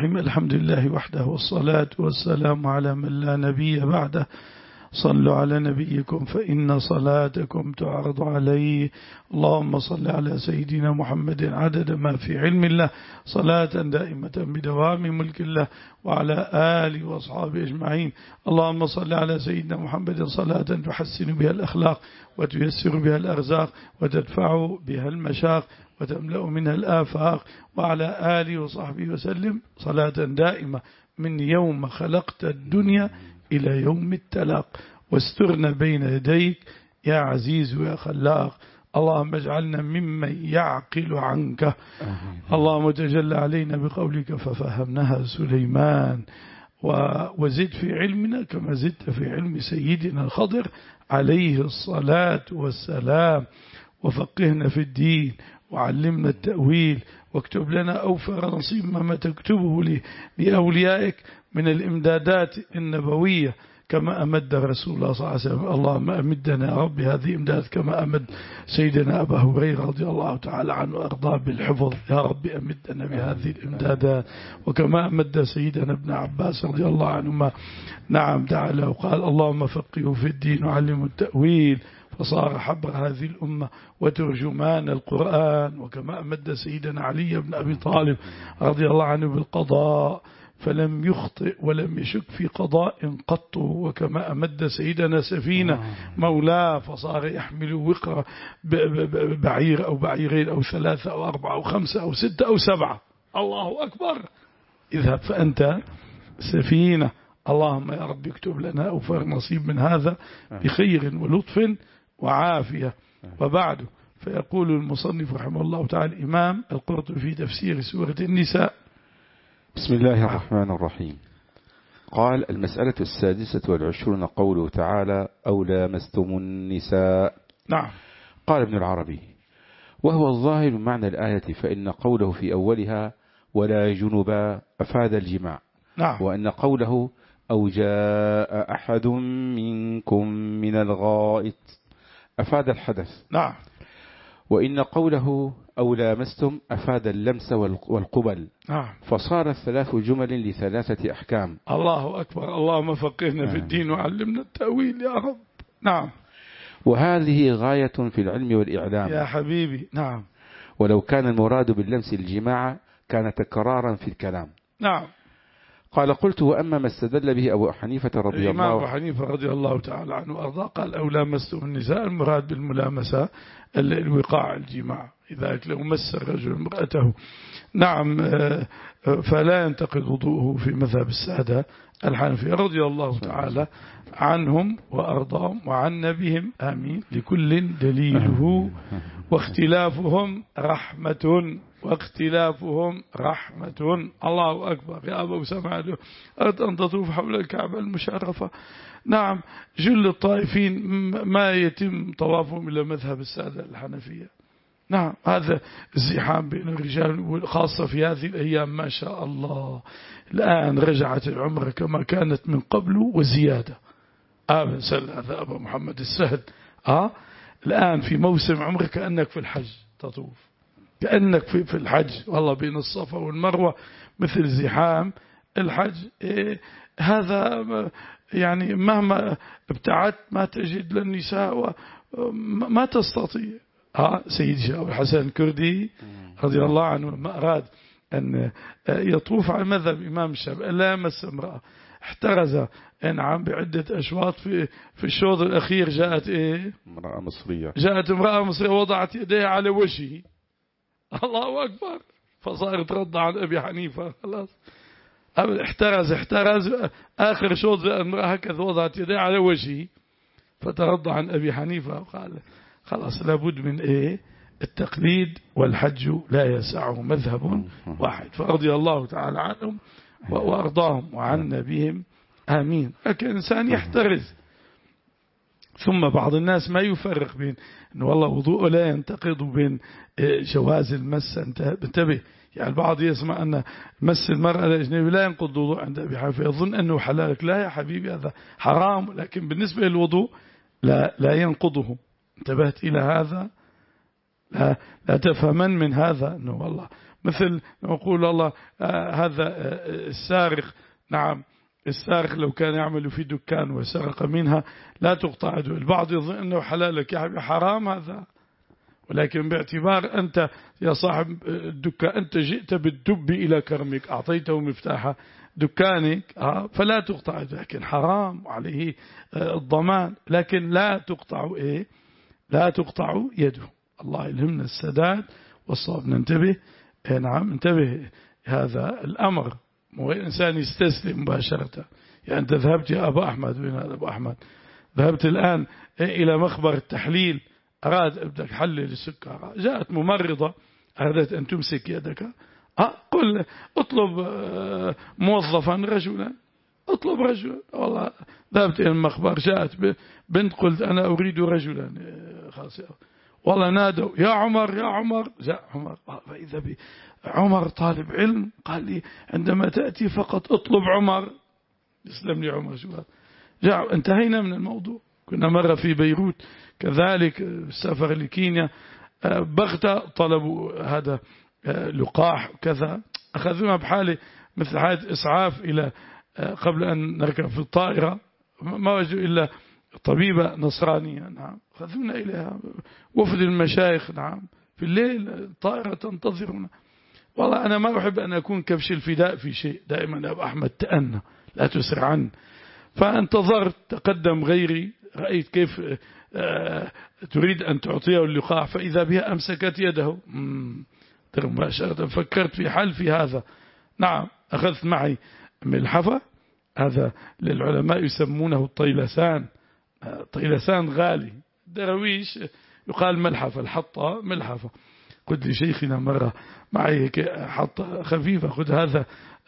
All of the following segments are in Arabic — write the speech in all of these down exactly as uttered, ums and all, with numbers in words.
الرحيم. الحمد لله وحده والصلاة والسلام على من لا نبي بعده. صلوا على نبيكم فإن صلاتكم تعرض عليه. اللهم صل على سيدنا محمد عدد ما في علم الله صلاة دائمة بدوام ملك الله وعلى آله وأصحابه أجمعين. اللهم صل على سيدنا محمد صلاة تحسن بها الأخلاق وتيسر بها الأرزاق وتدفع بها المشاق وتملأ منها الآفاق، وعلى آله وصحبه وسلم صلاة دائمة من يوم خلقت الدنيا إلى يوم التلاق. واسترنا بين يديك يا عزيز ويا خلاق. اللهم اجعلنا ممن يعقل عنك. اللهم تجلى علينا بقولك ففهمناها سليمان، وزد في علمنا كما زدت في علم سيدنا الخضر عليه الصلاة والسلام، وفقهنا في الدين وعلمنا التأويل، واكتب لنا أوفر نصيب ما تكتبه لأوليائك من الإمدادات النبوية كما أمد رسول الله صلى الله عليه وسلم. اللهم أمدنا يا رب هذه إمداد كما أمد سيدنا أبا هريرة رضي الله تعالى عنه وأرضاه بالحفظ. يا رب أمدنا بهذه الإمدادات، وكما أمد سيدنا ابن عباس رضي الله عنهما. نعم تعالى وقال اللهم فقهه في الدين وعلمه التأويل، فصار حبر هذه الأمة وترجمان القرآن. وكما أمد سيدنا علي بن أبي طالب رضي الله عنه بالقضاء فلم يخطئ ولم يشك في قضاء قط. وكما أمد سيدنا سفينة مولاه فصار يحمل وقر بعير أو بعيرين أو ثلاثة أو أربعة أو خمسة أو ستة أو سبعة. الله أكبر. اذهب فأنت سفينة. اللهم يا رب اكتب لنا أوفر نصيب من هذا بخير ولطف وعافية. وبعد، فيقول المصنف رحمه الله تعالى الإمام القرطبي في تفسير سورة النساء: بسم الله الرحمن الرحيم. قال: المسألة السادسة والعشرون قوله تعالى أو لامستم النساء. نعم. قال ابن العربي: وهو الظاهر من معنى الآية، فإن قوله في أولها ولا جنبا أفاد الجماع. نعم. وأن قوله أو جاء أحد منكم من الغائط أفاد الحدث. نعم. وإن قوله أو لامستم أفاد اللمس والقبل. نعم. فصارت ثلاث جمل لثلاثة أحكام. الله أكبر. اللهم فقهنا في الدين وعلمنا التأويل يا رب. نعم. وهذه غاية في العلم والإعلام يا حبيبي. نعم. ولو كان المراد باللمس الجماع كان تكرارا في الكلام. نعم. قال: قلت: وأما ما استدل به أبو حنيفة رضي الله عنه. الإمام أبو حنيفة رضي الله تعالى عنه وأرضاه قال أو لامستم النساء، المراد بالملامسة الوقاع الجماع، إذا لو مس الرجل امرأته. نعم. فلا ينتقض وضوءه في مذهب السادة الحنفية رضي الله تعالى عنهم وأرضاهم وعنا بهم آمين. لكل دليله واختلافهم رحمة واختلافهم رحمة. الله أكبر. يا أبو سمع أردت أن تطوف حول الكعبة المشرفة. نعم. جل الطائفين ما يتم طوافهم إلى مذهب السادة الحنفية. نعم. هذا الزحام بين الرجال خاصة في هذه الأيام ما شاء الله. الآن رجعت العمرة كما كانت من قبل وزيادة. آمن سل هذا أبا محمد السهل. آه الآن في موسم عمرة كأنك في الحج تطوف، كأنك في في الحج والله، بين الصفا والمروة مثل زحام الحج. إيه هذا يعني مهما ابتعدت ما تجد للنساء وما تستطيع. آه سيد شاء الحسن الكردي رضي الله عنه ما أراد أن يطوف على مذهب إمام الشافعي لا يمس امرأة، احترز انعم بعدة أشواط. في في الشوط الأخير جاءت إيه امرأة مصرية جاءت امرأة مصرية وضعت يديها على وجهه. الله أكبر. فصارت رد عن أبي حنيفة. خلاص احترز احترز آخر شوط المرأة هكذا وضعت يديها على وجهه، فترد عن أبي حنيفة وقال خلاص لابد من إيه التقليد، والحج لا يسعه مذهب واحد. فرضي الله تعالى عنهم وأرضاهم وعنا بهم آمين. لكن الإنسان يحترز. ثم بعض الناس ما يفرق بين أنه والله وضوء لا ينتقض وبين جواز المس. انتبه. يعني البعض يسمع أن مس المرأة الأجنبية لا ينقض الوضوء عند أبي حنيفة، يظن أنه حلال. لا يا حبيبي، هذا حرام. لكن بالنسبة للوضوء لا لا ينقضه. انتبهت إلى هذا؟ لا, لا تفهمن من هذا أنه والله مثل نقول الله آه هذا آه السارق، نعم السارق لو كان يعمل في دكان وسرق منها لا تقطع يده. البعض يظن أنه حلالك يا حرام هذا، ولكن باعتبار أنت يا صاحب الدكان أنت جئت بالدب إلى كرمك أعطيته مفتاح دكانك فلا تقطع يده، لكن حرام وعليه الضمان، لكن لا تقطع إيه لا تقطع يده. الله يلهمنا السداد والصواب. ننتبه نعم انتبه هذا الأمر، مو الإنسان يستسلم مباشرة. يعني أنت ذهبت يا أبا أحمد، وين هذا أبو أحمد؟ ذهبت الآن إلى مخبر التحليل، أراد بدك حلل السكر، جاءت ممرضة أرادت أن تمسك يدك، أه قل اطلب موظفا رجلا، اطلب رجلا. والله ذهبت إلى المخبر، جاءت بنت، قلت أنا أريد رجلا، خلاص والله نادوا يا عمر يا عمر، جاء عمر فإذا عمر طالب علم، قال لي عندما تأتي فقط اطلب عمر. يسلم لي عمر شو هذا. جاء انتهينا من الموضوع. كنا مرة في بيروت كذلك السفر لكينيا، بغتة طلبوا هذا لقاح وكذا، أخذونا بحالة مثل حالة إسعاف إلى قبل أن نركب في الطائرة، ما وجدوا إلا طبيبة نصرانية، نعم أخذونا إليها وفد المشايخ، نعم في الليل الطائرة تنتظرنا. والله أنا ما أحب أن أكون كبش الفداء في شيء، دائما يا أبو أحمد تأنى لا تسرع عنه. فانتظرت، تقدم غيري، رأيت كيف تريد أن تعطيه اللقاح، فإذا بها أمسكت يده مباشرة. فكرت في حل في هذا، نعم أخذت معي ملحفة، هذا للعلماء يسمونه الطيلسان، طيلسان غالي، درويش يقال ملحفة، الحطة ملحفة. قلت لشيخنا مرة معي حطة خفيفة، خذ هذا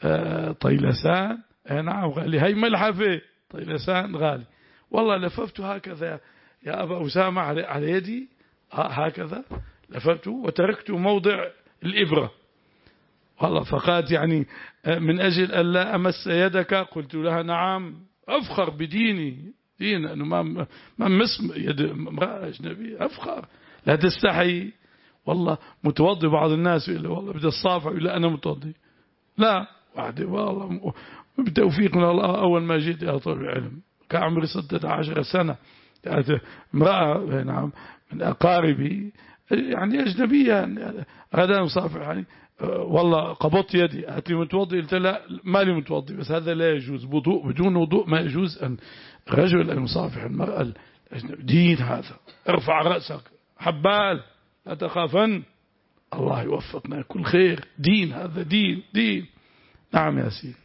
طيلسان، نعم غالي، هاي ملحفة طيلسان غالي. والله لففت هكذا يا أبا أسامة على يدي، هكذا لففت وتركت موضع الإبرة. والله فقالت يعني من أجل أن لا أمس يدك، قلت لها نعم أفخر بديني، دين أنه ما ما مس يد امرأة أجنبية، أفخر لا تستحي. والله متوضي، بعض الناس يقول والله بدي الصافع، يقول أنا متوضي، لا وحدي والله بتوفيق من الله. أول ما جيت يا طالب العلم كان عمري ستة عشر سنة، كانت امرأة نعم من أقاربي يعني أجنبية غدا مصافح، يعني والله قبضت يدي، قالت لي متوضي، قلت لا ما لي متوضي، بس هذا لا يجوز، وضوء بدون وضوء ما يجوز أن رجل أن يصافح المرأة الأجنبية. دين هذا، ارفع رأسك حبال لا تخافن، الله يوفقنا كل خير، دين هذا دين دين. نعم يا سيدي.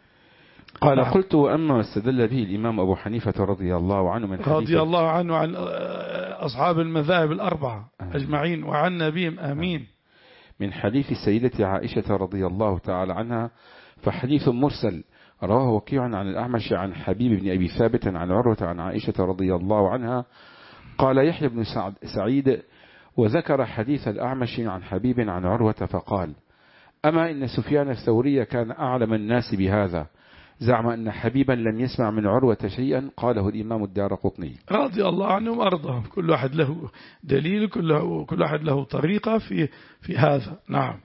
قال نعم. قلت وأما استدل به الإمام أبو حنيفة رضي الله عنه من حديث رضي الله عنه عن أصحاب المذاهب الأربعة أجمعين وعن نبيهم آمين، من حديث سيدة عائشة رضي الله تعالى عنها، فحديث مرسل رواه وكيع عن الأعمش عن حبيب بن أبي ثابت عن عروة عن عائشة رضي الله عنها. قال يحيى بن سعيد وذكر حديث الأعمش عن حبيب عن عروة فقال أما إن سفيان الثوري كان أعلم الناس بهذا، زعم أن حبيبا لم يسمع من عروة شيئا، قاله الإمام الدارقطني رضي الله عنهم وأرضاهم. كل واحد له دليل، كل كل واحد له طريقة في في هذا. نعم.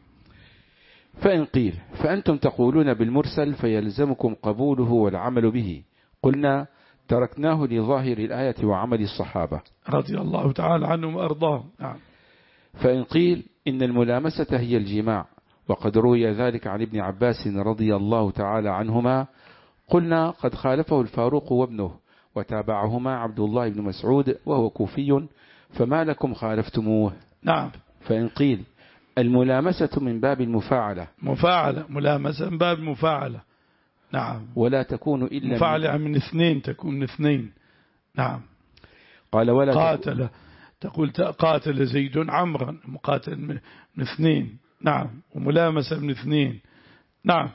فإن قيل فأنتم تقولون بالمرسل فيلزمكم قبوله والعمل به، قلنا تركناه لظاهر الآية وعمل الصحابة رضي الله تعالى عنهم وأرضاهم. نعم. فإن قيل إن الملامسة هي الجماع، وقد روي ذلك عن ابن عباس رضي الله تعالى عنهما، قلنا قد خالفه الفاروق وابنه، وتابعهما عبد الله بن مسعود وهو كوفي، فما لكم خالفتموه. نعم. فإن قيل الملامسة من باب المفاعلة، مفاعلة ملامسة من باب مفاعلة. نعم. ولا تكون إلا مفاعلة من اثنين، تكون من اثنين. نعم. قال ولا قاتل، تقول قاتل زيد عمرا، مقاتل من اثنين. نعم. وملامسة من اثنين. نعم.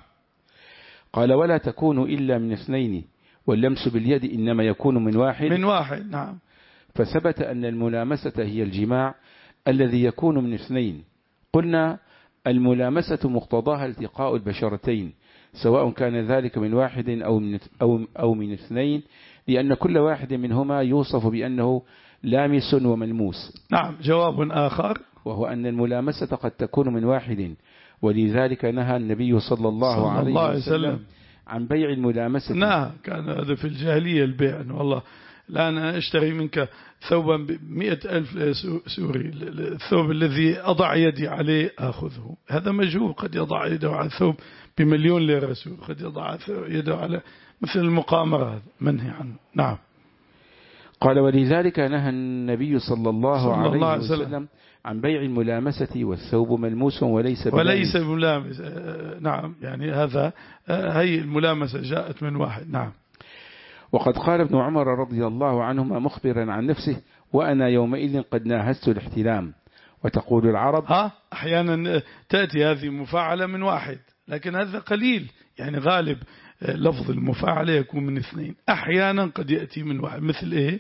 قال ولا تكون إلا من اثنين، واللمس باليد إنما يكون من واحد من واحد. نعم. فثبت أن الملامسة هي الجماع الذي يكون من اثنين. قلنا الملامسة مقتضاها التقاء البشرتين، سواء كان ذلك من واحد أو من, أو, أو من اثنين، لأن كل واحد منهما يوصف بأنه لامس وملموس. نعم. جواب آخر، وهو أن الملامسة قد تكون من واحد ولذلك نهى النبي صلى الله صلى عليه الله عليه وسلم وسلم عن بيع الملامسة. نعم، كان هذا في الجاهلية البيع، والله لا أنا أشتري منك ثوبا بمئة ألف سوري، الثوب الذي أضع يدي عليه أخذه. هذا مجهول، قد يضع يده على الثوب بمليون ليرة سوري، قد يضع يده على مثل المقامرة، هذا منهي عنه. نعم. قال ولذلك نهى النبي صلى الله, صلى عليه, الله عليه وسلم, وسلم عن بيع الملامسة والثوب ملموس وليس وليس بملامس. نعم، يعني هذا هي الملامسة جاءت من واحد. نعم. وقد قال ابن عمر رضي الله عنهما مخبرا عن نفسه: وأنا يومئذ قد ناهزت الاحتلام. وتقول العرب ها أحيانا تأتي هذه مفاعلة من واحد، لكن هذا قليل، يعني غالب لفظ المفاعلة يكون من اثنين، أحيانا قد يأتي من واحد. مثل إيه؟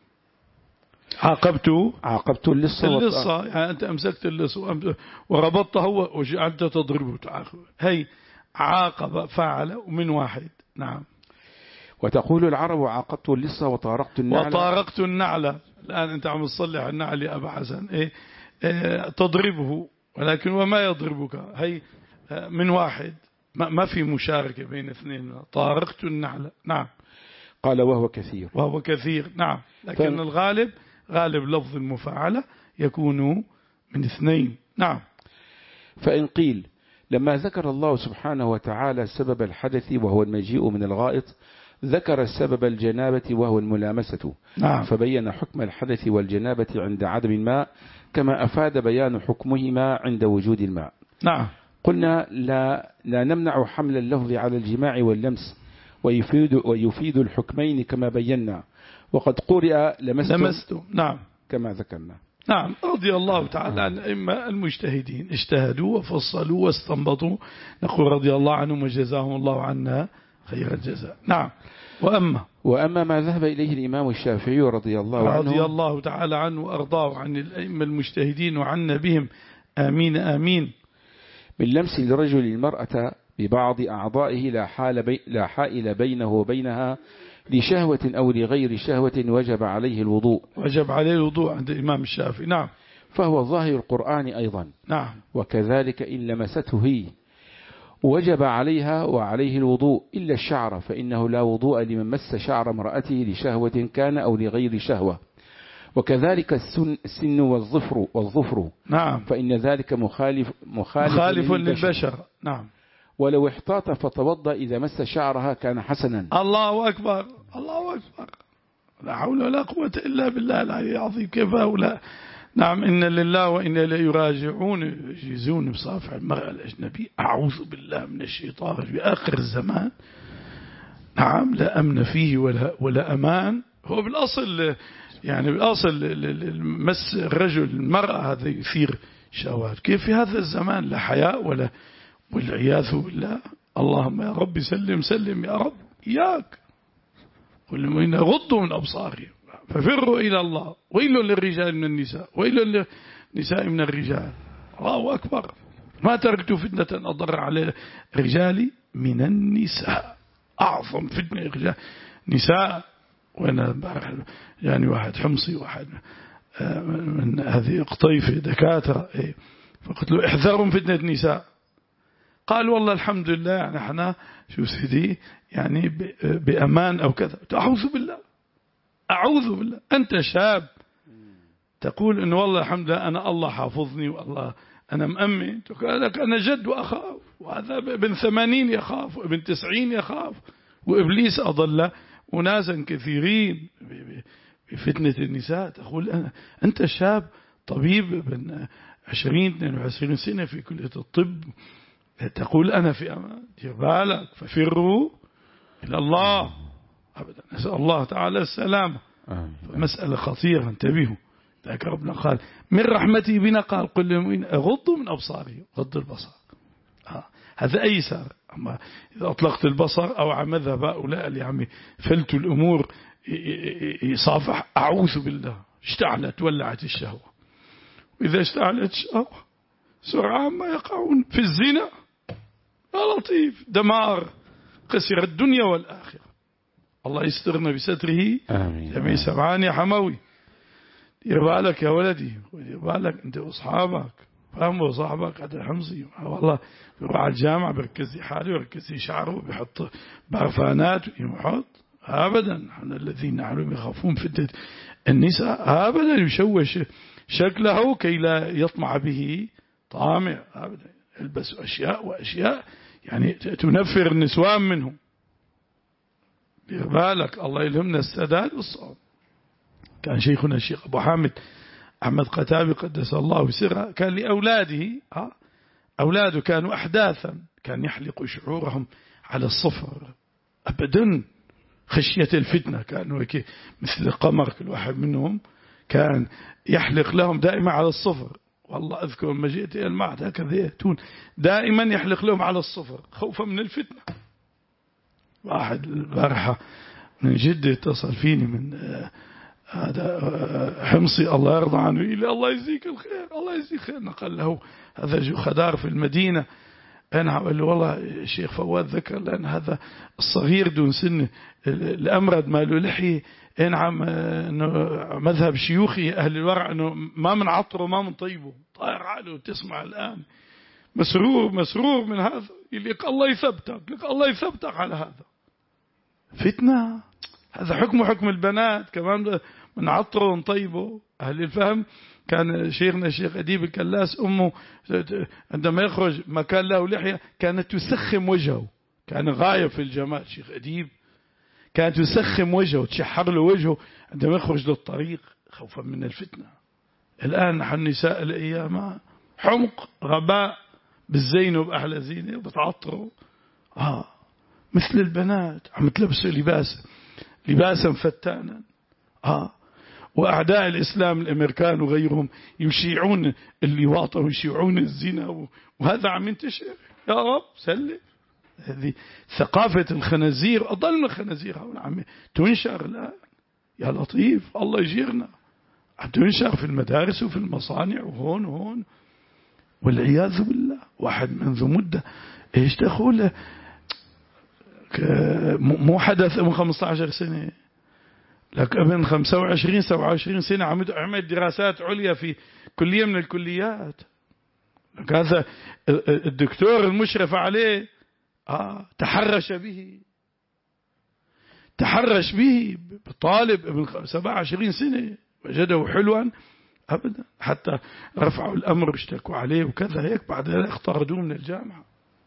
عاقبت عاقبت اللصة اللصة، يعني أنت أمسكت اللصة وربطته وجعلت تضربه. هي عاقب فعل ومن واحد. نعم. وتقول العرب: عاقبت اللصة وطارقت النعل. وطارقت النعل. الآن أنت عم تصلح النعل يا أبا حسن. إيه؟ إيه تضربه، ولكن وما يضربك. هي من واحد، ما في مشاركة بين اثنين. طارقت النعل. نعم. قال وهو كثير. وهو كثير. نعم. لكن ف... الغالب غالب لفظ المفاعلة يكون من اثنين. نعم. فإن قيل: لما ذكر الله سبحانه وتعالى سبب الحدث وهو المجيء من الغائط، ذكر السبب الجنابة وهو الملامسة. نعم. فبين حكم الحدث والجنابة عند عدم الماء، كما أفاد بيان حكمهما عند وجود الماء. نعم. قلنا لا, لا نمنع حمل اللفظ على الجماع واللمس، ويفيد, ويفيد الحكمين كما بينا. وقد قرئ لمستم, لمستم. نعم. كما ذكرنا. نعم. رضي الله تعالى عن الأئمة المجتهدين، اجتهدوا وفصلوا واستنبطوا، نقول رضي الله عنهم وجزاهم الله عنا خير الجزاء. نعم. وأما وأما ما ذهب إليه الإمام الشافعي رضي الله عنه رضي الله تعالى عنه وأرضاه عن الأئمة المجتهدين وعنا بهم، آمين آمين، من لمس الرجل المرأة ببعض أعضائه لا حال بي لا حائل بينه وبينها لشهوة أو لغير شهوة، وجب عليه الوضوء. وجب عليه الوضوء عند الإمام الشافعي. نعم. فهو ظاهر القرآن أيضا. نعم. وكذلك إن لمسته هي وجب عليها وعليه الوضوء، إلا الشعر، فإنه لا وضوء لمن مس شعر امرأته لشهوة كان أو لغير شهوة. وكذلك السن, السن والظفر والظفر. نعم. فإن ذلك مخالف مخالف, مخالف للبشر. نعم. ولو احتاط فتوضأ إذا مس شعرها كان حسنا. الله أكبر، الله أكبر، لا حول ولا قوة إلا بالله العلي العظيم. كيف هؤلاء؟ نعم. إن لله وإنا إليه يراجعون، يجيزون بصافع المرأة الأجنبي. أعوذ بالله من الشيطان في آخر الزمان. نعم. لا أمن فيه ولا, ولا أمان. هو بالأصل يعني بالأصل مس الرجل المرأة هذا يثير شهوات. كيف في هذا الزمان لا حياء ولا، والعياذ بالله. اللهم يا رب سلم سلم يا رب إياك. والمؤمنين يغضوا من أبصارهم ففروا إلى الله. ويل للرجال من النساء، ويل للنساء من الرجال. الله أكبر. ما تركت فتنة أضر على رجالي من النساء. أعظم فتنة رجال نساء. وأنا يعني واحد حمصي، واحد من هذه قطيفة دكاترة، فقلت له احذروا من فتنة النساء. قال والله الحمد لله يعني احنا شو سيدي يعني بأمان أو كذا. أعوذ بالله، أعوذ بالله. أنت شاب تقول إنه والله الحمد لله أنا الله حافظني والله أنا مأمن. تقول لك أنا جد وأخاف، وهذا ابن ثمانين يخاف وابن تسعين يخاف، وإبليس أضل وناسا كثيرين بفتنة النساء. تقول أنا أنت شاب طبيب ابن عشرين اثنين وعشرين سنة في كلية الطب، تقول أنا في أمان. دير بالك، ففروا إلى الله أبدا. نسأل الله تعالى السلامة. مسألة خطيرة، انتبهوا. ذاك ربنا قال من رحمته بنا قال قل للمؤمنين أغضوا من أبصارهم. غض البصر آه. هذا أيسر. أما إذا أطلقت البصر أو عمذهب هؤلاء اللي عم فلتوا الأمور يصافح، أعوذ بالله، اشتعلت ولعت الشهوة. وإذا اشتعلت الشهوة سرعان ما يقعون في الزنا. يا لطيف، دمار، خسر الدنيا والآخرة. الله يسترنا بستره. آمين. جميع سبعان يا حموي. دير بالك يا ولدي، دير بالك أنت وأصحابك. فهموا صاحبك هذا حمصي والله يروح على الجامعة بركز لي حاله ويركز لي شعره بيحط برفانات ويحط أبدا. نحن الذين نحن يخافون فتنة النساء أبدا يشوش شكله كي لا يطمع به طامع أبدا. يلبس أشياء وأشياء يعني تنفر النسوان منهم. بالك الله يلهمنا السداد والصواب. كان شيخنا الشيخ أبو حامد أحمد قتابي قدس الله سره كان لأولاده أولاده كانوا أحداثا كان يحلق شعورهم على الصفر أبدا خشية الفتنة. كانوا مثل القمر كل واحد منهم كان يحلق لهم دائما على الصفر. والله أذكر لما جئت إلى المعهد هكذا يأتون دائما يحلق لهم على الصفر خوفا من الفتنة. واحد البارحة من جدة اتصل فيني من هذا حمصي الله يرضى عنه إلى الله يجزيك الخير الله يجزيك الخير. نقل له هذا جو خدار في المدينة. أنا قال له والله الشيخ فواد ذكر لأن هذا الصغير دون سن الأمرد ما له لحية نعم مذهب شيوخي أهل الورع أنه ما من عطره ما من طيبه طائر عقله تسمع الآن مسرور مسرور من هذا يليق الله يثبتك لك الله يثبتك على هذا فتنة. هذا حكمه حكم البنات كمان من عطره ونطيبه. أهل الفهم كان شيخنا الشيخ أديب الكلاس أمه عندما يخرج ما كان له لحية كانت تسخم وجهه. كان غاية في الجمال شيخ أديب كانت تسخم وجهه تشحر له وجهه عندما يخرج للطريق خوفا من الفتنة. الآن نحن نساء الأيام حمق غباء بالزين وبأحلى زينة وبتعطروا آه مثل البنات عم تلبسوا لباس لباسا فتانا. آه وأعداء الإسلام الأمريكان وغيرهم يشيعون اللواط ويشيعون الزنا وهذا عم ينتشر. يا رب سلم. هذه ثقافة الخنازير أضل من الخنازير عم تنشر الآن. يا لطيف الله يجيرنا عم تنشر في المدارس وفي المصانع وهون وهون والعياذ بالله. واحد منذ مدة ايش تقول مو حدث من خمسة عشر سنة لك ابن خمسة وعشرين سبعة وعشرين سنة عمل دراسات عليا في كلية من الكليات. لك هذا الدكتور المشرف عليه آه تحرش به تحرش به بطالب ابن سبعة وعشرين سنة وجده حلوا أبدا حتى رفعوا الأمر واشتكوا عليه وكذا هيك بعد ذلك اختردوه من الجامعة.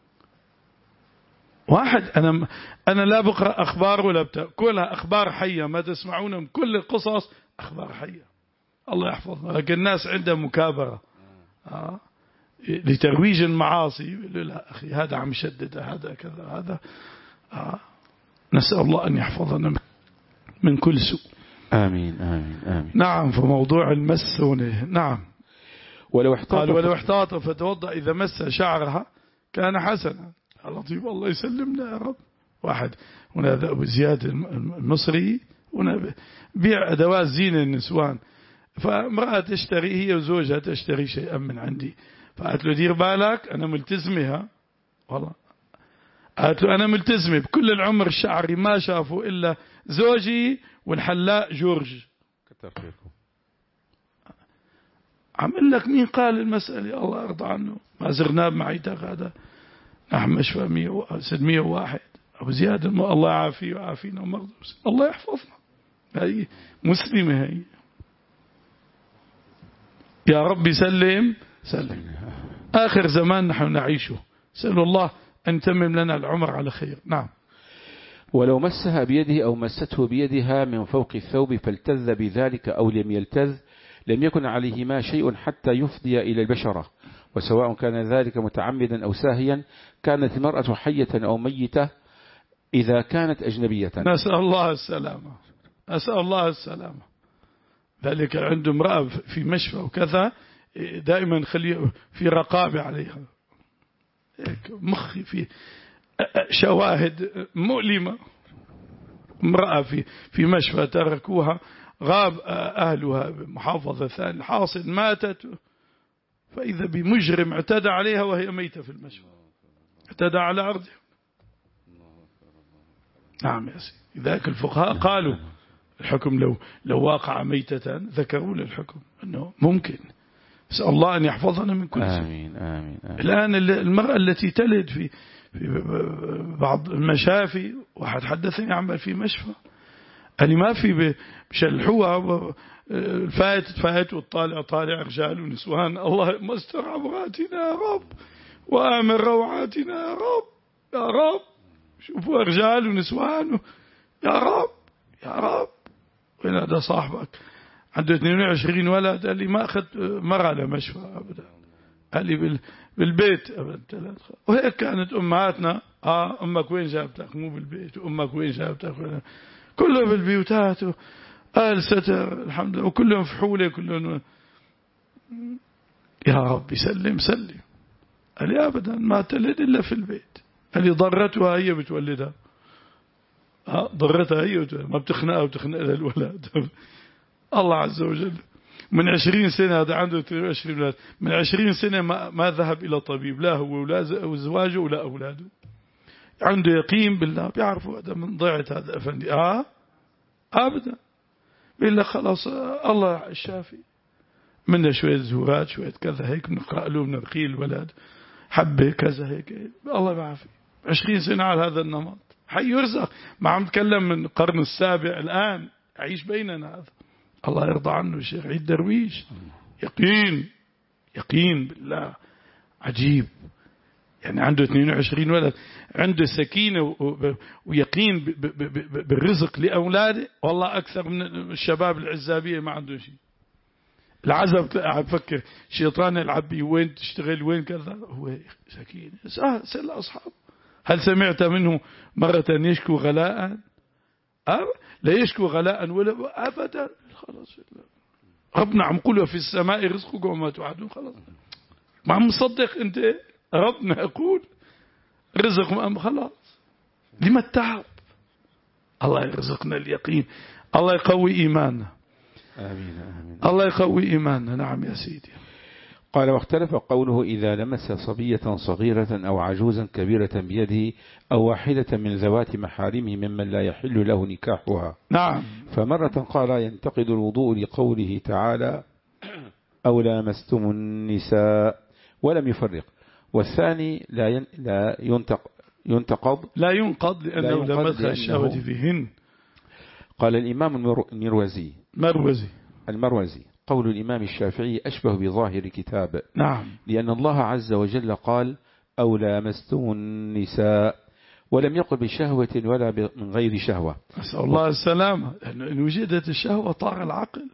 واحد أنا أنا لا بقرأ أخبار ولا بتاع كلها أخبار حية ما تسمعون من كل القصص أخبار حية الله يحفظنا. لكن الناس عندهم مكابرة آه لترويج المعاصي لا أخي هذا عم يشدد هذا كذا هذا آه نسأل الله أن يحفظنا من كل سوء. آمين آمين آمين. نعم في موضوع المس هنا نعم ولو احتاط ولو احتاط فتوضأ إذا مس شعرها كان حسنا. لطيف الله يسلمنا يا رب. واحد هنا أبو زياد المصري هنا بيع أدوات زينة النسوان فامرأة تشتري هي وزوجها تشتري شيئا من عندي فقالت له دير بالك أنا ملتزمها والله قالت له أنا ملتزمة بكل العمر شعري ما شافوا إلا زوجي والحلاق جورج كتر خيركم. عمل لك مين قال المسألة الله يرضى عنه ما زرناه معيتك هذا نحن مشفى ستمائة وواحد أبو زياد الله يعافيه وعافينا ومرضى الله يحفظنا. هي مسلمة هي يا رب سلم سلم. آخر زمان نحن نعيشه سأل الله أن تمم لنا العمر على خير. نعم. ولو مسها بيده أو مسته بيدها من فوق الثوب فالتذ بذلك أو لم يلتذ لم يكن عليهما شيء حتى يفضي إلى البشرة وسواء كان ذلك متعمدا أو ساهيا كانت المرأة حية أو ميتة إذا كانت أجنبية. نسأل الله السلامة نسأل الله السلامة. ذلك عنده امرأة في مشفى وكذا دائما خلي في رقابة عليها مخي في شواهد مؤلمة. امرأة في في مشفى تركوها غاب أهلها بمحافظة ثانية الحاصل ماتت فإذا بمجرم اعتدى عليها وهي ميتة في المشفى اعتدى على أرضها. نعم يا سيدي. ذاك الفقهاء قالوا الحكم لو لو واقع ميتة ذكروا للحكم أنه ممكن نسأل الله أن يحفظنا من كل شيء. آمين آمين آمين. الآن المرأة التي تلد في في بعض المشافي، واحد حدثني يعمل في مشفى، قال ما في بشلحوها الفايت فايت والطالع طالع رجال ونسوان. الله مستر عوراتنا يا رب وآمن روعاتنا يا رب يا رب. شوفوا رجال ونسوان يا رب يا رب. وين هذا صاحبك عنده اثنين وعشرين ولد؟ قال لي ما أخذت مرة لمشفى أبدا، قال لي بالبيت أبدا. وهيك كانت أمهاتنا. آه أمك وين جابتك؟ مو بالبيت. وأمك وين جابتك؟ كله بالبيوتات أهل ستر الحمد لله، وكلهم فحولة كلهم. يا رب سلم سلم. قال لي أبدا ما تلد إلا في البيت. قال لي ضرتها هي بتولدها. ها ضرتها هي بتولدها. ما بتخنقها وتخنق لها الولد. الله عز وجل. من عشرين سنة هذا عنده اثنين وعشرين ولاد، من عشرين سنة ما, ما ذهب إلى طبيب، لا هو ولا زواجه ولا أولاده. عنده يقين بالله، بيعرفوا هذا من ضيعة هذا أفندي. آه أبدا إلا خلاص الله الشافي. منا شوية زهورات شوية كذا هيك بنقرأ له بنرقي الولد حبة كذا هيك. الله بعافي. عشرين سنة على هذا النمط حي يرزق. ما عم نتكلم من القرن السابع الآن عيش بيننا. هذا الله يرضى عنه الشيخ عيد درويش. يقين يقين بالله عجيب. يعني عنده اثنين وعشرين ولد، عنده سكينة ويقين بالرزق لأولاده. والله أكثر من الشباب العزابية ما عنده شيء. العزب عم فكر شيطان العبي وين تشتغل وين كذا. هو سكينة. سأل أصحاب هل سمعت منه مرة يشكو غلاء؟ لا يشكو غلاء ولا أبدا. خلاص ربنا عم قوله في السماء رزقكم وما توعدون. خلاص ما عم مصدق أنت ربنا يقول رزق أم خلاص. لما التعب؟ الله يرزقنا اليقين. الله يقوي إيماننا. آمين آمين. الله يقوي إيماننا. نعم يا سيدي. قال واختلف قوله إذا لمس صبية صغيرة أو عجوزا كبيرة بيده أو واحدة من ذوات محارمه ممن لا يحل له نكاحها. نعم. فمرة قال ينتقد الوضوء لقوله تعالى أو لامستم النساء ولم يفرق، والثاني لا لا ينتق ينتقض لا ينقض لأنه لا مدخل الشهوة فيهن. قال الإمام المروزي مروزي المروزي قول الإمام الشافعي أشبه بظاهر كتاب. نعم. لأن الله عز وجل قال أو لامستم النساء ولم يقل بشهوة ولا من غير شهوة. أسأل الله السلامة. إن وجدت الشهوة طار العقل.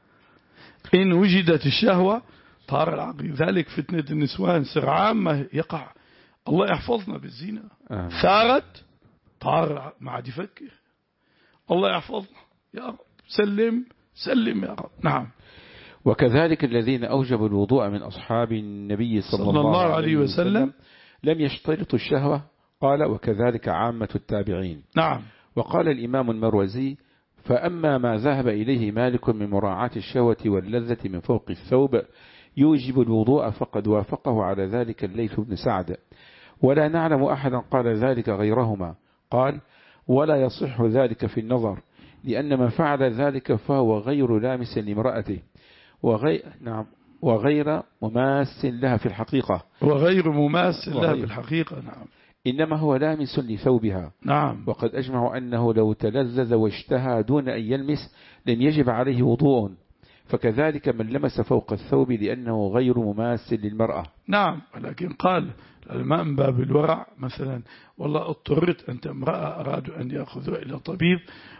إن وجدت الشهوة طار العقل. ذلك فتنة النسوان سرعان ما يقع. الله يحفظنا بالزنا. ثارت طار ما عاد يفكر. الله يحفظنا يا رب. سلم سلم يا رب. نعم. وكذلك الذين أوجبوا الوضوء من أصحاب النبي صلى, صلى الله عليه وسلم لم يشترطوا الشهوة. قال وكذلك عامة التابعين. نعم. وقال الإمام المروزي فأما ما ذهب إليه مالك من مراعاة الشهوة واللذة من فوق الثوب يوجب الوضوء فقد وافقه على ذلك الليث بن سعد، ولا نعلم أحدا قال ذلك غيرهما. قال ولا يصح ذلك في النظر، لأن من فعل ذلك فهو غير لامس لامرأته وغير, نعم وغير مماس لها في الحقيقة وغير مماس لها في الحقيقة. نعم. إنما هو لامس لثوبها. نعم. وقد أجمعوا أنه لو تلذذ واشتهى دون أن يلمس لم يجب عليه وضوء، فكذلك من لمس فوق الثوب لأنه غير مماس للمرأة. نعم. ولكن قال العلماء من باب الورع مثلا والله اضطرت أنت امرأة أرادوا أن يأخذوا إلى طبيب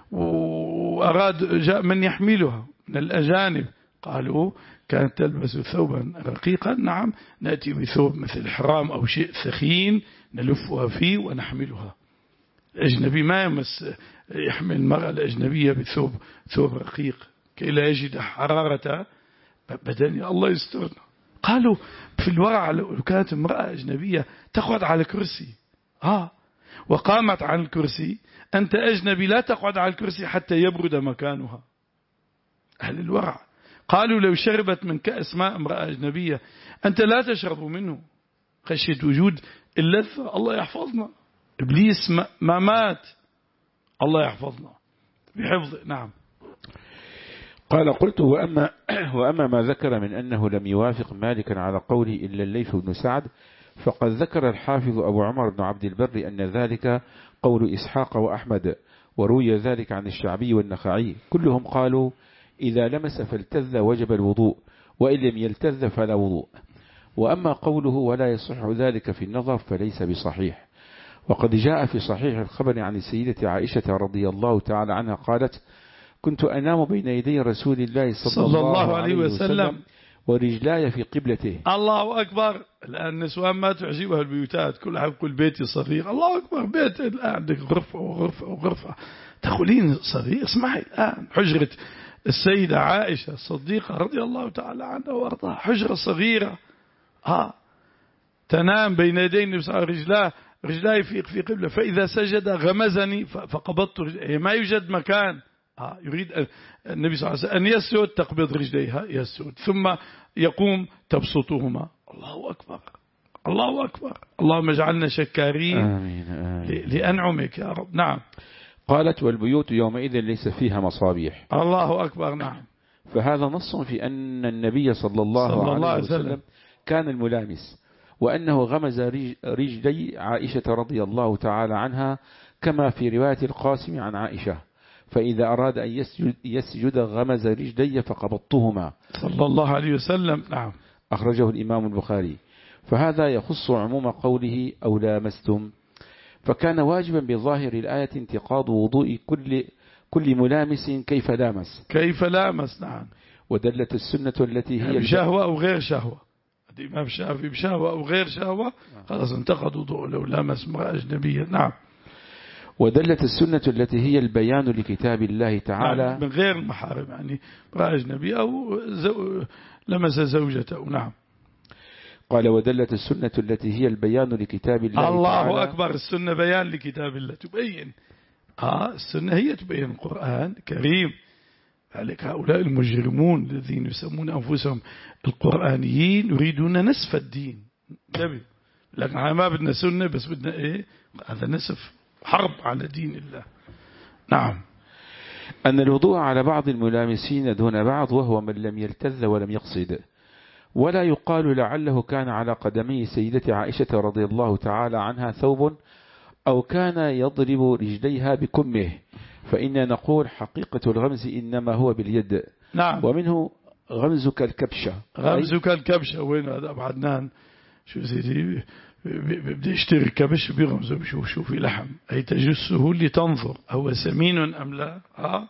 وأراد جاء من يحملها من الأجانب، قالوا كانت تلبس ثوبا رقيقا. نعم. نأتي بثوب مثل حرام أو شيء ثخين نلفها فيه ونحملها. الأجنبي ما يمس يحمل المرأة الأجنبية بثوب ثوب رقيق كي لا يجد حرارة بدني. الله يسترنا. قالوا في الورع لو كانت امرأة أجنبية تقعد على كرسي ها وقامت عن الكرسي، أنت أجنبي لا تقعد على الكرسي حتى يبرد مكانها. أهل الورع قالوا لو شربت من كأس ماء امرأة أجنبية أنت لا تشرب منه خشية وجود اللذة. الله يحفظنا. إبليس ما مات. الله يحفظنا بحفظه. نعم. قال قلت وأما, وأما ما ذكر من أنه لم يوافق مالكا على قوله إلا الليث بن سعد فقد ذكر الحافظ أبو عمر بن عبد البر أن ذلك قول إسحاق وأحمد، وروي ذلك عن الشعبي والنخعي، كلهم قالوا إذا لمس فالتذ وجب الوضوء، وإن لم يلتذ فلا وضوء. وأما قوله ولا يصح ذلك في النظر فليس بصحيح. وقد جاء في صحيح الخبر عن السيدة عائشة رضي الله تعالى عنها قالت كنت أنام بين يدي رسول الله صلى, صلى الله, الله عليه وسلم, وسلم ورجلاي في قبلته. الله أكبر. الآن النسوان ما تعجبها البيوتات، كل واحد يقول بيتي صغير. الله أكبر، بيت الآن عندك غرفة وغرفة وغرفة، تقولين صغير. اسمعي الآن حجرة السيدة عائشة الصديقة رضي الله تعالى عنها وارضاها، حجرة صغيرة ها تنام بين يدي النبي صلى الله عليه وسلم، رجلاه رجلاي في في قبلة، فإذا سجد غمزني فقبضت رجلي. ما يوجد مكان آه يريد النبي صلى الله عليه وسلم أن يسجد تقبض رجليها يسجد، ثم يقوم تبسطهما. الله أكبر، الله أكبر. اللهم اجعلنا شكارين آمين آمين. لأنعمك يا رب. نعم. قالت والبيوت يومئذ ليس فيها مصابيح. الله أكبر. نعم. فهذا نص في أن النبي صلى الله, صلى الله عليه وسلم, وسلم كان الملامس، وأنه غمز رجلي عائشة رضي الله تعالى عنها كما في رواية القاسم عن عائشة، فإذا أراد أن يسجد, يسجد غمز رجلي فقبضتهما صلى الله عليه وسلم. نعم. أخرجه الإمام البخاري. فهذا يخص عموم قوله أو لامستم، فكان واجبا بظاهر الآية انتقاض وضوء كل كل ملامس كيف لامس كيف لامس. نعم. ودلت السنة التي هي بشهوة أو غير شهوة، الإمام الشافعي بشهوة أو غير شهوة خلاص انتقض وضوء لو لامس امرأة أجنبية. نعم. ودلت السنة التي هي البيان لكتاب الله تعالى نعم. من غير المحارم، يعني امرأة أجنبية أو زو... لمس زوجته. نعم. قال ودلت السنة التي هي البيان لكتاب الله, الله تعالى. الله أكبر. السنة بيان لكتاب الله، تبين آه السنة هي تبين القرآن الكريم. ذلك هؤلاء المجرمون الذين يسمون أنفسهم القرآنيين يريدون نسف الدين. نبي لكن ما بدنا سنة، بس بدنا إيه؟ هذا نسف، حرب على دين الله. نعم. أن الوضوء على بعض الملامسين دون بعض، وهو من لم يلتذ ولم يقصد، ولا يقال لعله كان على قدمي سيدة عائشة رضي الله تعالى عنها ثوب أو كان يضرب رجليها بكمه، فإن نقول حقيقة الغمز إنما هو باليد. نعم. ومنه غمزك الكبشة. غمزك الكبشة. وين هذا أبو عدنان؟ شو سيدي بدي يشتري كبش بيغمزه، بشوف شو في لحم، أي تجسه لتنظر هو سمين أم لا. آه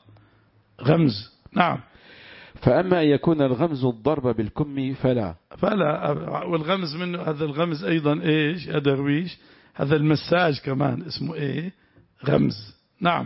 غمز. نعم. فأما أن يكون الغمز الضرب بالكم فلا فلا. والغمز منه هذا الغمز أيضا إيش يا درويش؟ هذا المساج كمان اسمه إيه؟ غمز. نعم.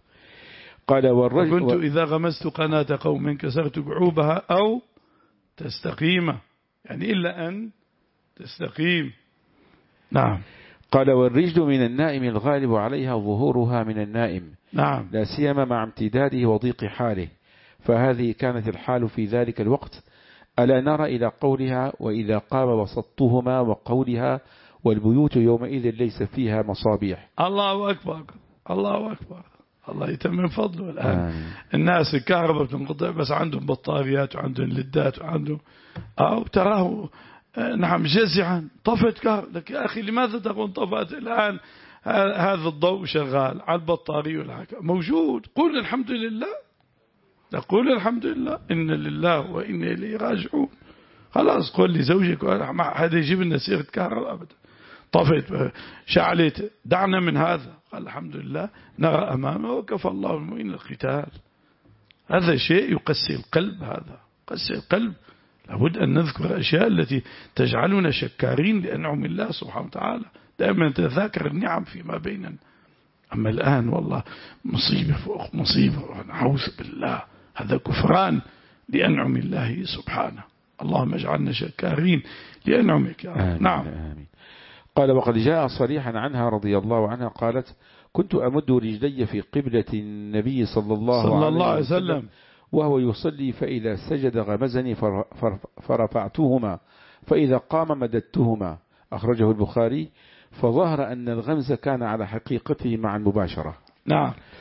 قال والرجل كنت إذا غمزت قناة قوم كسرت بعوبها أو تستقيم، يعني إلا أن تستقيم. نعم. قال والرجل من النائم الغالب عليها ظهورها من النائم. نعم. لا سيما مع امتداده وضيق حاله، فهذه كانت الحال في ذلك الوقت. ألا نرى إلى قولها وإذا قام بسطهما، وقولها والبيوت يومئذ ليس فيها مصابيح. الله أكبر، الله أكبر. الله يتمم فضله. الآن آمين. الناس الكهرباء بتنقطع بس عندهم بطاريات وعندهم لدات وعندهم أو تراه نعم جزعا طفت كهرباء. لك يا أخي لماذا تكون طفت الآن؟ هذا الضوء شغال على البطارية والحكا موجود. قول الحمد لله، تقول الحمد لله إن لله وإن إليه راجعون. خلاص قل لزوجك ما حدا يجيب لنا سيرة كهرباء أبدا، طفت شعلت، دعنا من هذا. قال الحمد لله نرى أمامه وكفى الله المؤمنين القتال. هذا شيء يقسي القلب، هذا يقسي القلب. لابد أن نذكر الأشياء التي تجعلنا شكارين لأنعم الله سبحانه وتعالى، دائما نتذاكر النعم فيما بيننا. أما الآن والله مصيبة فوق مصيبة، نعوذ بالله، هذا كفران لأنعم الله سبحانه. اللهم اجعلنا شكارين لأنعمك يا رب. نعم. آمين. قال وقد جاء صريحا عنها رضي الله عنها قالت كنت أمد رجلي في قبلة النبي صلى الله, صلى الله عليه وسلم, وسلم وهو يصلي، فإذا سجد غمزني فرفعتهما، فإذا قام مددتهما. أخرجه البخاري. فظهر أن الغمز كان على حقيقته مع المباشرة. نعم.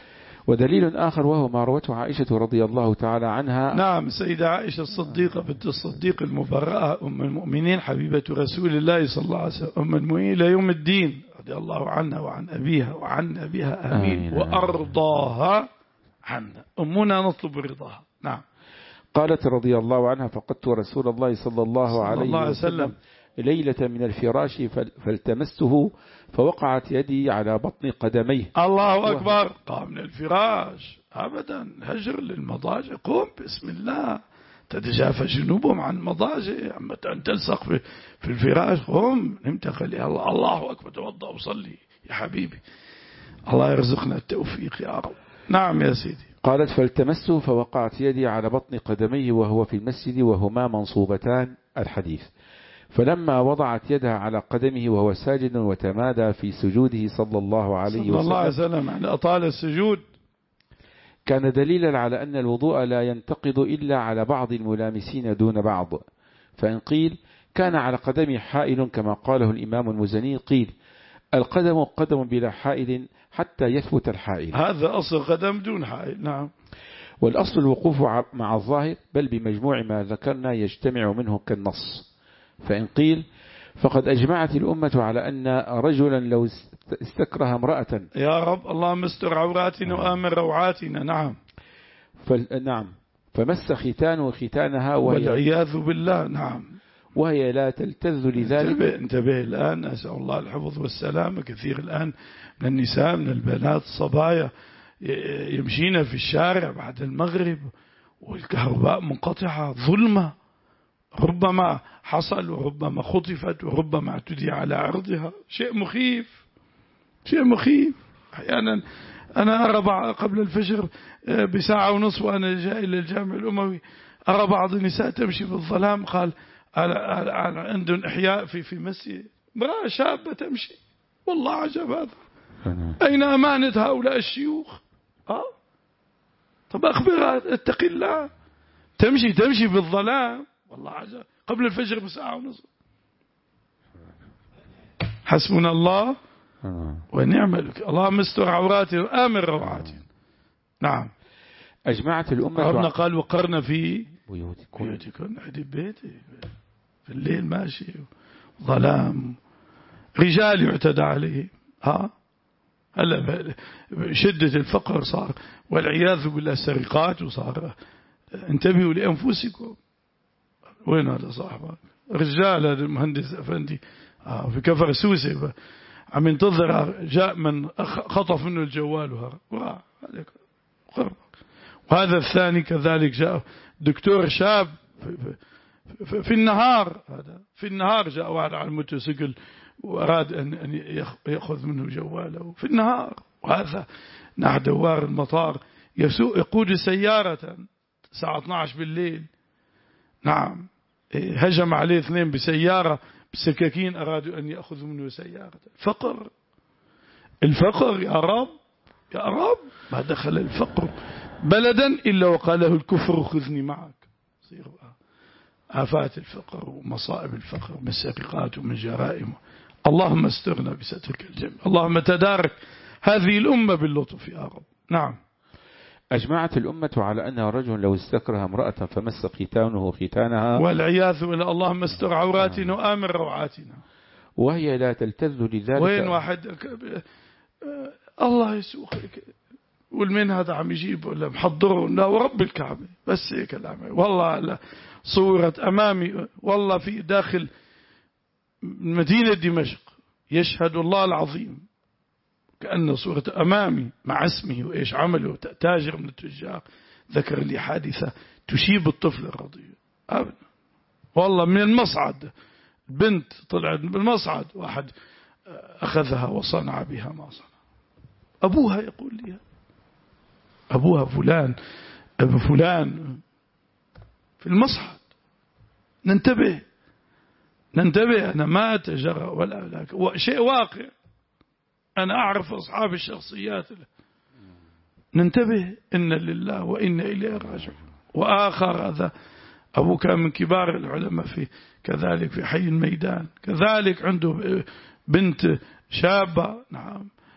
ودليل آخر وهو ما روته عائشة رضي الله تعالى عنها. نعم، سيدة عائشة الصديقة بنت الصديق المبرأة أم المؤمنين حبيبة رسول الله صلى الله عليه وسلم، أم المؤمنين إلى يوم الدين، رضي الله عنها وعن أبيها وعن أبيها آمين, آمين وأرضاها عنا. أمنا نطلب رضاها. نعم. قالت رضي الله عنها: فقدت رسول الله صلى الله صلى عليه الله وسلم وسلم ليلة من الفراش فالتمسته فوقعت يدي على بطن قدميه. الله أكبر. قام من الفراش أبدا، هجر للمضاجع، قم بسم الله، تتجافى جنوبهم عن مضاجع، أما أن تلصق في الفراش، قم انتقل يا الله. الله أكبر، توضأ وصلي يا حبيبي. الله يرزقنا التوفيق يا رب. نعم يا سيدي. قالت: فالتمسته فوقعت يدي على بطن قدميه وهو في المسجد وهما منصوبتان. الحديث. فلما وضعت يدها على قدمه وهو ساجد وتمادى في سجوده صلى الله عليه وسلم, صلى الله عليه وسلم يعني أطال السجود، كان دليلا على أن الوضوء لا ينتقض إلا على بعض الملامسين دون بعض. فإن قيل كان على قدمه حائل كما قاله الإمام المزني، قيل القدم قدم بلا حائل حتى يثبت الحائل، هذا أصل قدم دون حائل. نعم. والأصل الوقوف مع الظاهر، بل بمجموع ما ذكرنا يجتمع منه كالنص. فإن قيل فقد أجمعت الأمة على أن رجلا لو استكره امرأة، يا رب اللهم استر عوراتنا وآمن روعاتنا. نعم. نعم. فمس ختانه ختانها والعياذ بالله. نعم. وهي لا تلتذ لذلك. انتبه, انتبه الآن، أسأل الله الحفظ والسلامة، كثير الآن من النساء من البنات الصبايا يمشين في الشارع بعد المغرب والكهرباء منقطعة، ظلمة، ربما حصل وربما خطفت وربما اعتدي على عرضها. شيء مخيف، شيء مخيف. أحيانا أنا أرى قبل الفجر بساعة ونصف وأنا جاء إلى الجامع الأموي، أرى بعض النساء تمشي بالظلام، قال عندهم إحياء في في مسجد، امرأة شابة تمشي، والله عجب هذا. أين أمانة هؤلاء الشيوخ؟ أه؟ طب أخبرها اتقي الله، تمشي تمشي بالظلام، والله عجب، قبل الفجر بساعة ونصف. حسبنا الله ونعم الوكيل. اللهم استر عوراتنا وآمن روعاتنا. نعم. أجمعت الأمة. ربنا قال: وقرن في بيوتكم. بيوتكم. عندي بيتي في الليل ماشي ظلام، رجال يعتدى عليه. ها هلا شدة الفقر صار، والعياذ بالله سرقات، وصار انتبهوا لأنفسكم. وين هذا صاحبك؟ رجال، هذا المهندس أفندي آه في كفر سوسة عم ينتظر، جاء من خطف منه الجوال وهرب. وهذا الثاني كذلك، جاء دكتور شاب في, في, في النهار، هذا في النهار جاء واحد على الموتوسيكل وأراد أن يأخذ منه جواله في النهار. وهذا نحن دوار المطار يسوق يقود سيارة الساعة اثني عشر بالليل. نعم. هجم عليه اثنين بسيارة بسكاكين، أرادوا أن يأخذوا منه سيارة. الفقر، الفقر يا رب يا رب، ما دخل الفقر بلدا إلا وقاله الكفر خذني معك. آفات الفقر ومصائب الفقر من سرقات ومن جرائم. اللهم استرنا بسترك الجميع. اللهم تدارك هذه الأمة باللطف يا رب. نعم. أجمعت الأمة على أن رجل لو استكره امرأة فمس ختانه ختانها، والعياذ بالله. اللهم استر عوراتنا وآمن روعاتنا. وهي لا تلتذ لذلك. وين واحد الله يسوقك والمن هذا عم يجيب ولا محضره، لا ورب الكعبة بس هيك العمل. والله لا صورت أمامي، والله في داخل مدينة دمشق، يشهد الله العظيم كأن صورة أمامي مع اسمه وإيش عمله، تاجر من التجار، ذكر لي حادثة تشيب الطفل الرضيع أبدا. والله من المصعد، بنت طلعت بالمصعد، واحد أخذها وصنع بها ما صنع. أبوها يقول لي، أبوها فلان أبو فلان في المصعد. ننتبه ننتبه. أنا ما أتجرأ ولا لك شيء واقع، أنا أعرف أصحاب الشخصيات. ننتبه، إن لله وإن إليه راجعون. وآخر هذا أبو كان من كبار العلماء في كذلك في حي الميدان، كذلك عنده بنت شابة. نعم.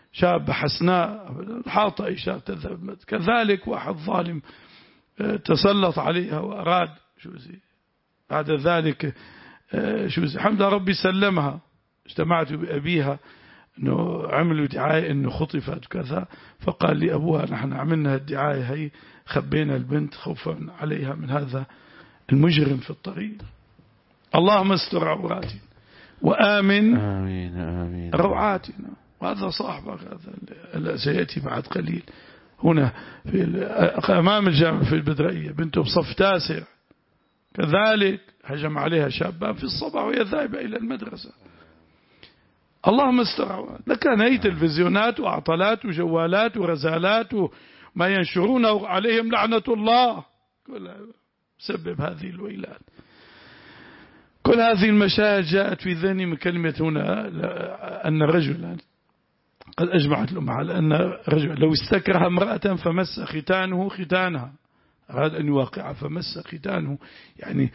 شاب حسناء حاط أي شاب تذهب. كذلك واحد ظالم تسلط عليها وأراد شو زي بعد ذلك شو زي حمد ربي سلمها. اجتمعت بأبيها انه عملوا دعاية انه خطفت كذا، فقال لي ابوها نحن عملنا الدعاية هي خبينا البنت خوفا عليها من هذا المجرم في الطريق. اللهم استر عوراتنا وآمن آمين آمين روعاتنا. وهذا صاحبك هذا سيأتي بعد قليل هنا في أمام الجامع في البدرية، بنته بصف تاسع كذلك هجم عليها شابان في الصباح وهي ذاهبة إلى المدرسة. اللهم استر. لكن هي تلفزيونات وعطلات وجوالات ورزالات وما ينشرونه عليهم لعنة الله كلها سبب هذه الويلات. كل هذه المشاهد جاءت في ذهني من كلمة هنا أن رجلا قد أجمعت الأمة على أن رجل لو استكره امرأة فمس ختانه ختانها، أراد أن يواقع فمس ختانه، يعني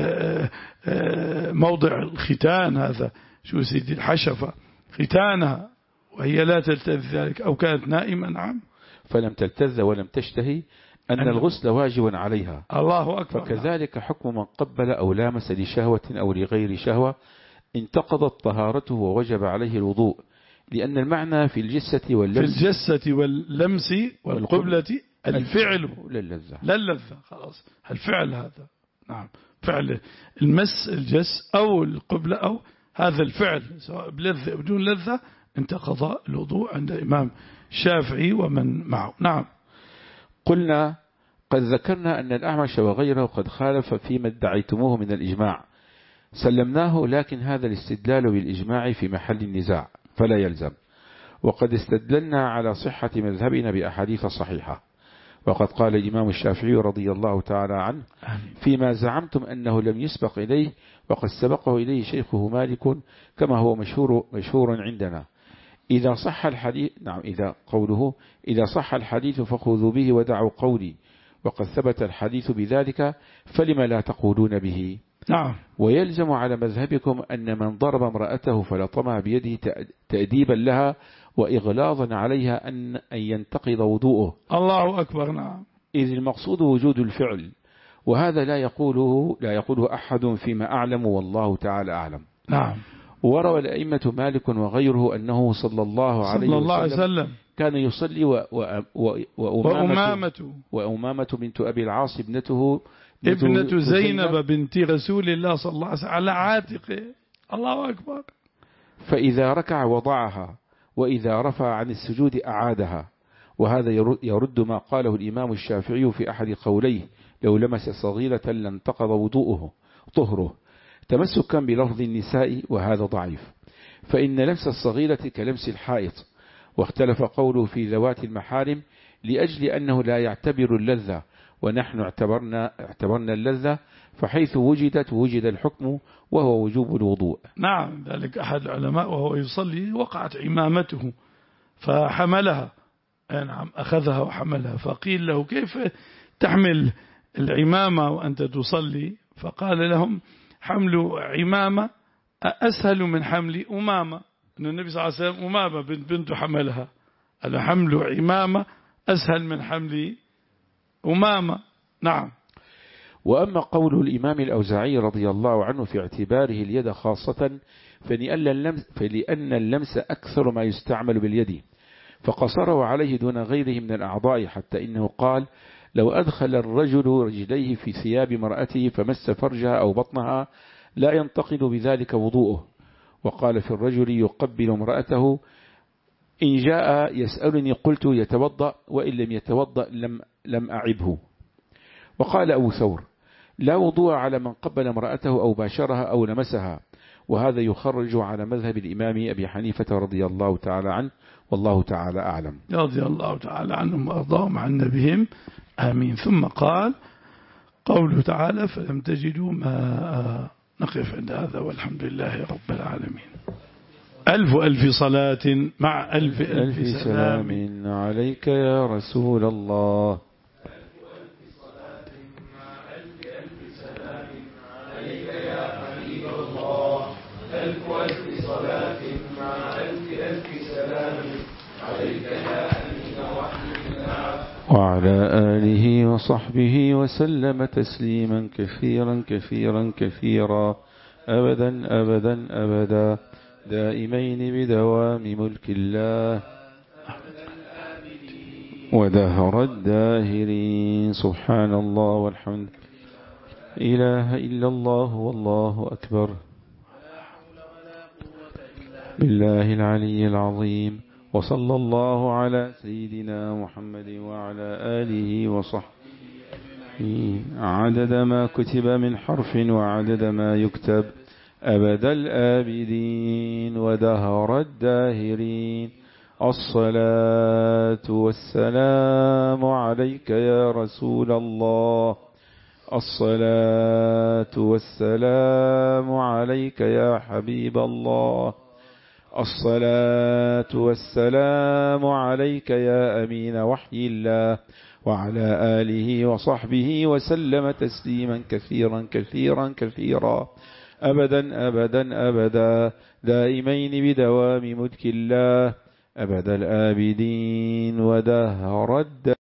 موضع الختان هذا شو سيدي الحشفة ختانها وهي لا تلتذ ذلك أو كانت نائمة نعم فلم تلتذ ولم تشتهي أن الغسل واجب عليها. الله أكبر. فكذلك حكم من قبل أو لامس لشهوة أو لغير شهوة انتقضت طهارته ووجب عليه الوضوء، لأن المعنى في الجسة واللمس في الجسة واللمس والقبلة الفعل لا اللذة لا اللذة خلاص الفعل هذا نعم فعل المس الجس أو القبلة أو هذا الفعل سواء بلذة بدون لذة انتقض الوضوء عند الإمام الشافعي ومن معه. نعم. قلنا قد ذكرنا أن الأعمش وغيره قد خالف فيما ادعيتموه من الإجماع، سلمناه، لكن هذا الاستدلال بالإجماع في محل النزاع فلا يلزم. وقد استدللنا على صحة مذهبنا بأحاديث صحيحة. وقد قال الإمام الشافعي رضي الله تعالى عنه فيما زعمتم أنه لم يسبق إليه وقد سبقه إليه شيخه مالك كما هو مشهور, مشهور عندنا، إذا صح الحديث نعم إذا قوله إذا صح الحديث فخذوا به ودعوا قولي، وقد ثبت الحديث بذلك فلما لا تقولون به. نعم. ويلزم على مذهبكم أن من ضرب امرأته فلطمها بيده تأديبا لها وإغلاظا عليها أن أن ينتقض وضوءه. الله أكبر. نعم. إذ المقصود وجود الفعل، وهذا لا يقوله لا يقوله أحد فيما أعلم والله تعالى أعلم. نعم. وروى الأئمة مالك وغيره أنه صلى الله عليه صلى الله عليه وسلم وسلم كان يصلي و و و وأمامته, وأمامة بنت أبي العاص ابنته ابنة زينب بنت رسول الله صلى الله عليه وسلم على عاتقه. الله أكبر. فإذا ركع وضعها وإذا رفع عن السجود أعادها. وهذا يرد ما قاله الإمام الشافعي في أحد قوليه لو لمس صغيرة لانتقض وضوءه طهره تمسكا بلفظ النساء، وهذا ضعيف، فإن لمس الصغيرة كلمس الحائط. واختلف قوله في ذوات المحارم لأجل أنه لا يعتبر اللذة، ونحن اعتبرنا, اعتبرنا اللذة، فحيث وجدت وجد الحكم وهو وجوب الوضوء. نعم. ذلك أحد العلماء وهو يصلي وقعت عمامته فحملها، نعم أخذها وحملها، فقيل له كيف تحمل العمامة وأنت تصلي؟ فقال لهم حمل عمامة أسهل من حمل أمامة، أن النبي صلى الله عليه وسلم أمامة بنت بنت حملها، أنا حمل عمامة أسهل من حمل أمامة. نعم. وأما قول الإمام الأوزاعي رضي الله عنه في اعتباره اليد خاصة فلأن اللمس, فلأن اللمس أكثر ما يستعمل باليد، فقصره عليه دون غيره من الأعضاء، حتى إنه قال لو أدخل الرجل رجليه في ثياب مرأته فمس فرجها أو بطنها لا ينتقد بذلك وضوءه. وقال في الرجل يقبل امرأته إن جاء يسألني قلت يتوضأ وإن لم يتوضأ لم, لم أعبه. وقال أبو ثور لا وضوء على من قبل امرأته أو باشرها أو لمسها، وهذا يخرج على مذهب الإمام أبي حنيفة رضي الله تعالى عنه والله تعالى أعلم. رضي الله تعالى عنهم وأرضاهم عن نبيهم آمين. ثم قال قوله تعالى فلم تجدوا ما نقف عند هذا والحمد لله رب العالمين. ألف ألف صلاة مع ألف ألف, ألف سلام, سلام عليك يا رسول الله. وعلى آله وصحبه وسلم تسليما كثيرا كثيرا كثيرا أبدا أبدا أبدا دائمين بدوام ملك الله ودهر الداهرين. سبحان الله والحمد إله إلا الله والله أكبر. بالله العلي العظيم. وصلى الله على سيدنا محمد وعلى آله وصحبه عدد ما كتب من حرف وعدد ما يكتب أبد الآبدين ودهر الداهرين. الصلاة والسلام عليك يا رسول الله. الصلاة والسلام عليك يا حبيب الله. الصلاة والسلام عليك يا أمين وحي الله وعلى آله وصحبه وسلم تسليما كثيرا كثيرا كثيرا أبدا أبدا أبدا دائمين بدوام ملك الله أبد الآبدين ودهر الدهر.